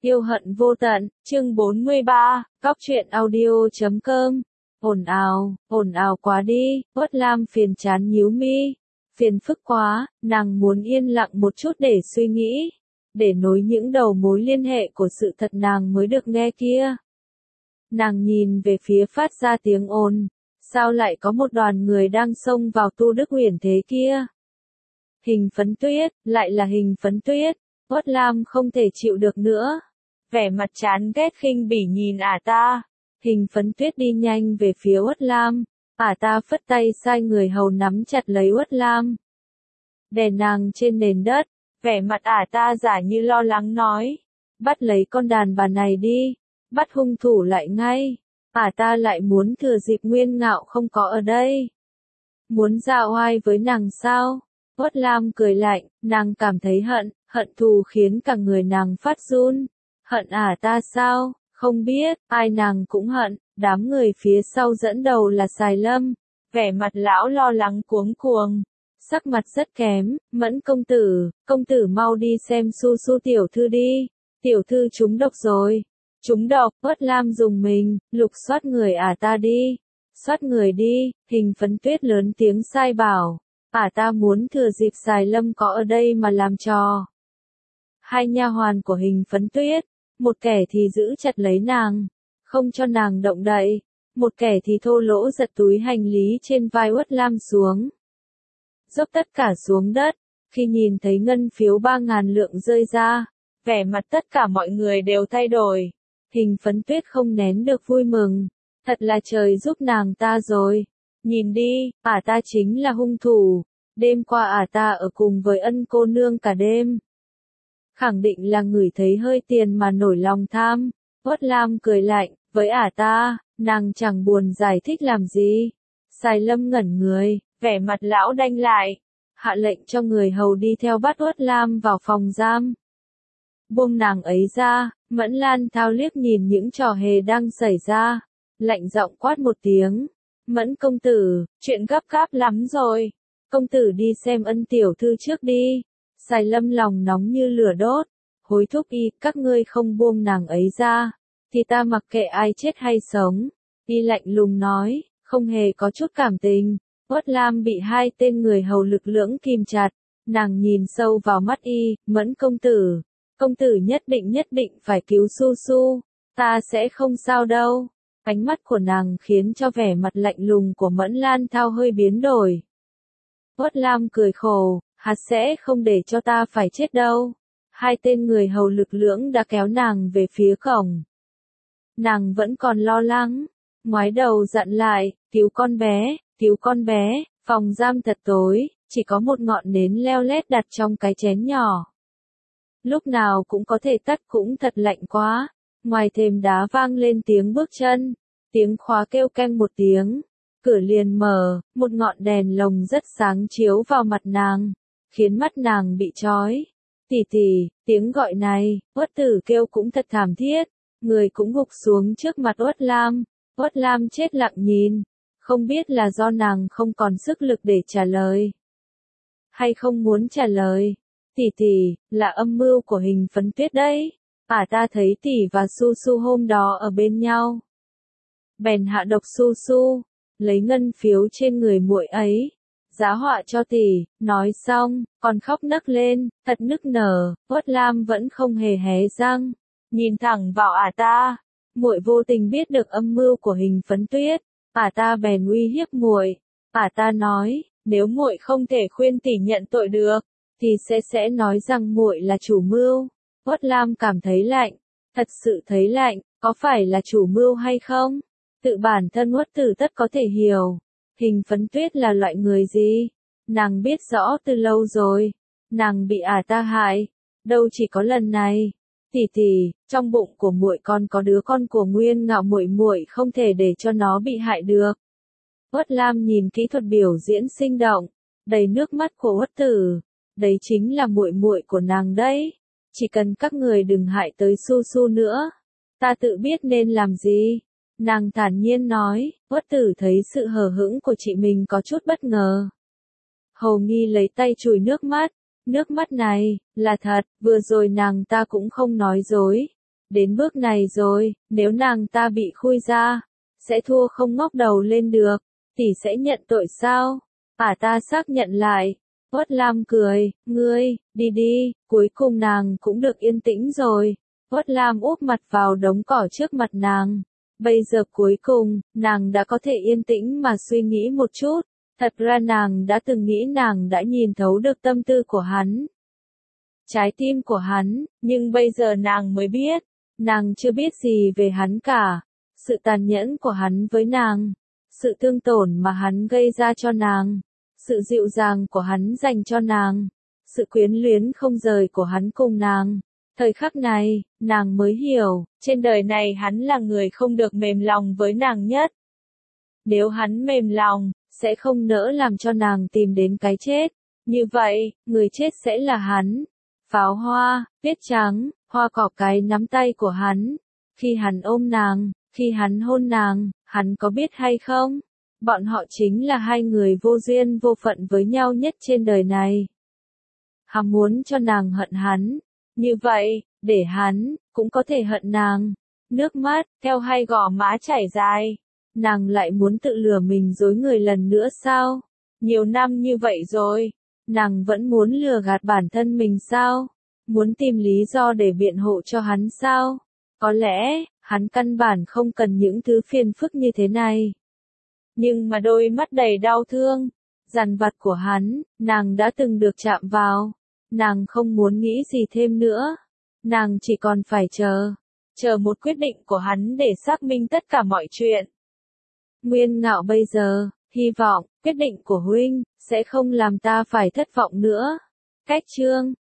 Yêu hận vô tận, chương 43, Góc truyện audio.com. Ồn ào quá đi, Uất Lam phiền chán nhíu mi. Phiền phức quá, nàng muốn yên lặng một chút để suy nghĩ, để nối những đầu mối liên hệ của sự thật nàng mới được nghe kia. Nàng nhìn về phía phát ra tiếng ồn, sao lại có một đoàn người đang xông vào tu đức huyền thế kia? Hình Phấn Tuyết, lại là Hình Phấn Tuyết. Uất Lam không thể chịu được nữa, vẻ mặt chán ghét khinh bỉ nhìn ta. Hình Phấn Tuyết đi nhanh về phía Uất Lam, ta phất tay sai người hầu nắm chặt lấy Uất Lam, đè nàng trên nền đất, vẻ mặt ta giả như lo lắng nói, bắt lấy con đàn bà này đi, bắt hung thủ lại ngay. Ta lại muốn thừa dịp Nguyên Ngạo không có ở đây, muốn ra oai với nàng sao? Uất Lam cười lạnh, nàng cảm thấy hận thù khiến cả người nàng phát run. Hận ta sao? Không biết, ai nàng cũng hận. Đám người phía sau dẫn đầu là Sài Lâm, vẻ mặt lão lo lắng cuống cuồng, sắc mặt rất kém. Mẫn công tử mau đi xem Su Su tiểu thư đi, tiểu thư trúng độc rồi. Trúng độc? Uất Lam dùng mình, lục soát người ta đi, soát người đi. Hình Phấn Tuyết lớn tiếng sai bảo, ta muốn thừa dịp Sài Lâm có ở đây mà làm trò. Hai nha hoàn của Hình Phấn Tuyết, một kẻ thì giữ chặt lấy nàng, không cho nàng động đậy, một kẻ thì thô lỗ giật túi hành lý trên vai Uất Lam xuống, dốc tất cả xuống đất. Khi nhìn thấy ngân phiếu 3.000 lượng rơi ra, vẻ mặt tất cả mọi người đều thay đổi. Hình Phấn Tuyết không nén được vui mừng, thật là trời giúp nàng ta rồi. Nhìn đi, ta chính là hung thủ, đêm qua ta ở cùng với Ân cô nương cả đêm. Khẳng định là ngửi thấy hơi tiền mà nổi lòng tham. Uất Lam cười lạnh, với ta, nàng chẳng buồn giải thích làm gì. Sài Lâm ngẩn người, vẻ mặt lão đanh lại, hạ lệnh cho người hầu đi theo bắt Uất Lam vào phòng giam. Buông nàng ấy ra. Mẫn Lan Thao liếc nhìn những trò hề đang xảy ra, lạnh giọng quát một tiếng. Mẫn công tử, chuyện gấp gáp lắm rồi. Công tử đi xem Ân tiểu thư trước đi. Sài Lâm lòng nóng như lửa đốt, hối thúc các ngươi không buông nàng ấy ra, thì ta mặc kệ ai chết hay sống. Lạnh lùng nói, không hề có chút cảm tình. Uất Lam bị hai tên người hầu lực lưỡng kìm chặt, nàng nhìn sâu vào mắt Mẫn công tử nhất định phải cứu Su Su, ta sẽ không sao đâu. Ánh mắt của nàng khiến cho vẻ mặt lạnh lùng của Mẫn Lan Thao hơi biến đổi. Uất Lam cười khổ, sẽ không để cho ta phải chết đâu. Hai tên người hầu lực lưỡng đã kéo nàng về phía cổng. Nàng vẫn còn lo lắng, ngoái đầu dặn lại, cứu con bé, phòng giam thật tối, chỉ có một ngọn nến leo lét đặt trong cái chén nhỏ. Lúc nào cũng có thể tắt, cũng thật lạnh quá. Ngoài thềm đá vang lên tiếng bước chân, tiếng khóa kêu keng một tiếng, cửa liền mở, một ngọn đèn lồng rất sáng chiếu vào mặt nàng, khiến mắt nàng bị chói. Tỷ, tiếng gọi này, Uất Tử kêu cũng thật thảm thiết, người cũng gục xuống trước mặt Uất Lam. Uất Lam chết lặng nhìn, không biết là do nàng không còn sức lực để trả lời, hay không muốn trả lời. Tỷ, là âm mưu của Hình Phấn Tuyết đấy. Ta thấy tỷ và Su Su hôm đó ở bên nhau, bèn hạ độc Su Su, lấy ngân phiếu trên người muội ấy, giá họa cho tỷ. Nói xong, còn khóc nấc lên, thật nức nở. Uất Lam vẫn không hề hé răng, nhìn thẳng vào ta. Muội vô tình biết được âm mưu của Hình Phấn Tuyết, ta bèn uy hiếp muội. Ta nói, nếu muội không thể khuyên tỷ nhận tội được, thì sẽ nói rằng muội là chủ mưu. Uất Lam cảm thấy lạnh, thật sự thấy lạnh. Có phải là chủ mưu hay không, tự bản thân Uất Tử tất có thể hiểu. Hình Phấn Tuyết là loại người gì, nàng biết rõ từ lâu rồi. Nàng bị ta hại, đâu chỉ có lần này. Tỷ, trong bụng của muội còn có đứa con của Nguyên Ngạo, muội không thể để cho nó bị hại được. Uất Lam nhìn kỹ thuật biểu diễn sinh động, đầy nước mắt của Uất Tử. Đấy chính là muội của nàng đấy. Chỉ cần các người đừng hại tới Su Su nữa, ta tự biết nên làm gì. Nàng thản nhiên nói. Uất Tử thấy sự hờ hững của chị mình có chút bất ngờ. Hầu Nghi lấy tay chùi nước mắt. Nước mắt này, là thật, vừa rồi nàng ta cũng không nói dối. đến bước này rồi, nếu nàng ta bị khui ra, sẽ thua không ngóc đầu lên được, tỷ sẽ nhận tội sao? Ta xác nhận lại. Uất Lam cười, ngươi, đi đi, cuối cùng nàng cũng được yên tĩnh rồi. Uất Lam úp mặt vào đống cỏ trước mặt nàng. Bây giờ cuối cùng, nàng đã có thể yên tĩnh mà suy nghĩ một chút. Thật ra nàng đã từng nghĩ nàng đã nhìn thấu được tâm tư của hắn, trái tim của hắn, nhưng bây giờ nàng mới biết, nàng chưa biết gì về hắn cả. Sự tàn nhẫn của hắn với nàng, sự thương tổn mà hắn gây ra cho nàng, sự dịu dàng của hắn dành cho nàng, sự quyến luyến không rời của hắn cùng nàng. Thời khắc này, nàng mới hiểu, trên đời này hắn là người không được mềm lòng với nàng nhất. Nếu hắn mềm lòng, sẽ không nỡ làm cho nàng tìm đến cái chết. Như vậy, người chết sẽ là hắn. Pháo hoa, tuyết trắng, hoa cỏ cái nắm tay của hắn. Khi hắn ôm nàng, khi hắn hôn nàng, hắn có biết hay không? Bọn họ chính là hai người vô duyên vô phận với nhau nhất trên đời này. Hắn muốn cho nàng hận hắn. Như vậy, để hắn, cũng có thể hận nàng. Nước mắt, theo hai gò má chảy dài. Nàng lại muốn tự lừa mình dối người lần nữa sao? Nhiều năm như vậy rồi, nàng vẫn muốn lừa gạt bản thân mình sao? Muốn tìm lý do để biện hộ cho hắn sao? Có lẽ, hắn căn bản không cần những thứ phiền phức như thế này. Nhưng mà đôi mắt đầy đau thương, dằn vặt của hắn, nàng đã từng được chạm vào. Nàng không muốn nghĩ gì thêm nữa. Nàng chỉ còn phải chờ một quyết định của hắn để xác minh tất cả mọi chuyện. Nguyên Ngạo bây giờ, hy vọng, quyết định của huynh, sẽ không làm ta phải thất vọng nữa. Cách chương